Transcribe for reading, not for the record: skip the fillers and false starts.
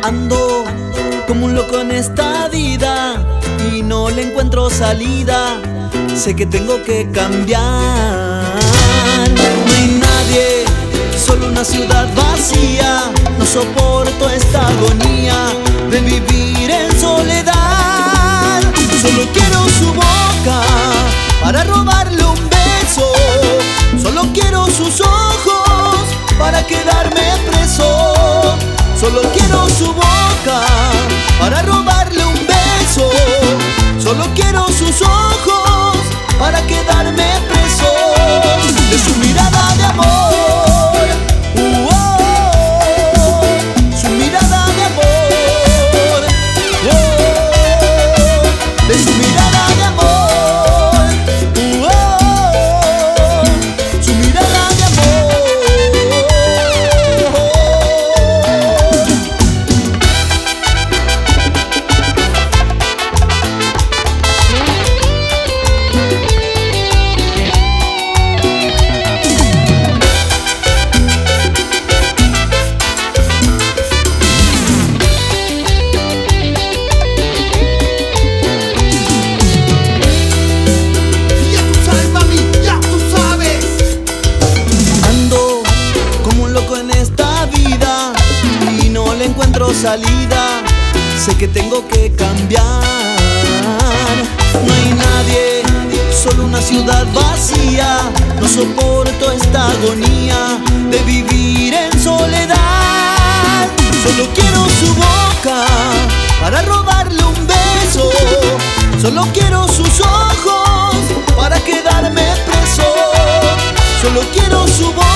Ando como un loco en esta vida y no le encuentro salida. Sé que tengo que cambiar. No hay nadie, solo una ciudad vacía. No soporto esta agonía de vivir en soledad. Solo quiero su boca para robarle un beso. Solo quiero sus ojos para quedarme preso. Solo quiero su boca para robarle un beso. Solo quiero sus ojos para quedarme preso de su mirada de amor. Su mirada de amor. De su mirada de amor. Su mirada de amor. Encuentro salida, sé que tengo que cambiar. No hay nadie, solo una ciudad vacía. No soporto esta agonía de vivir en soledad. Solo quiero su boca para robarle un beso. Solo quiero sus ojos para quedarme preso. Solo quiero su boca